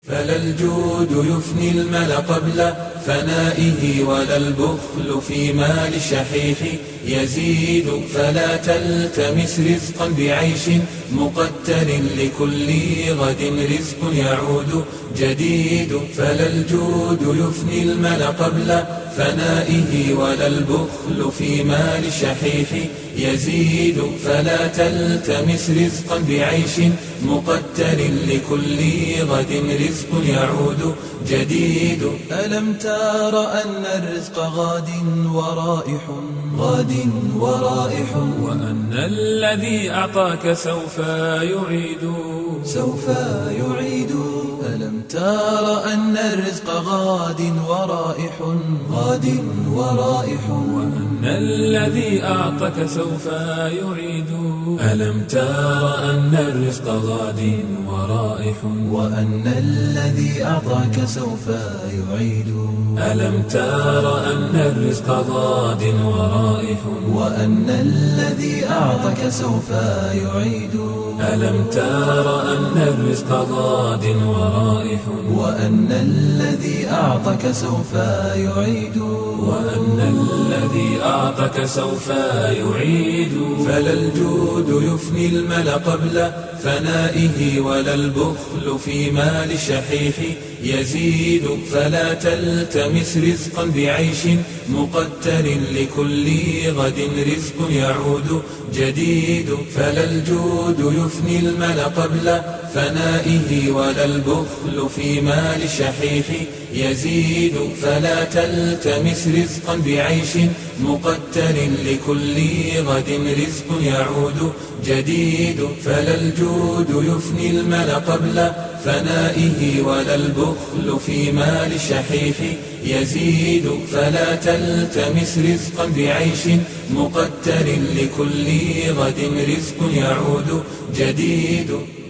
فلا الجود يفني المل قبل فنائه ولا البخل في مال الشحيح يزيد. فلا تلتمس رزقا بعيش مقتر لكل غد رزق يعود جديد. فلا الجود يفني المل قبل فنائه ولا البخل في مال الشحيح يزيد. فلا تلتمس رزقا بعيش مقتر لكل غد رزق يعود جديد. ألم تر أن الرزق غاد ورائح وأن الذي أعطاك سوف يعيد. ألم تر أن الرزق غاد ورائح وأن الذي أعطاك سوف يعيد. ألم تر أن الرزق غاد ورائح وأن الذي أعطاك سوف يعيد. ألم تر أن الرزق غاد ورائح وأن الذي أعطاك سوف يعيد. ألم تر أن الرزق غاد ورائح وأن الذي أعطاك سوف يعيد. وأن الذي أعطاك سوف يعيد. فلا الجود يفني المل قبل فنائه ولا البخل في مال الشحيح يزيد. فلا تلتمس رزقا بعيش مقتر لكل غد رزق يعود جديد. فلا الجود يفني المل قبل فنائه ولا البخل في مال الشحيح يزيد. فلا تلتمس رزقا بعيش مقتر لكل غد رزق يعود جديد. فلا الجود يفني المل قبل فنائه ولا البخل في مال الشحيح يزيد. فلا تلتمس رزقا بعيش مقتر لكل غد رزق يعود جديد.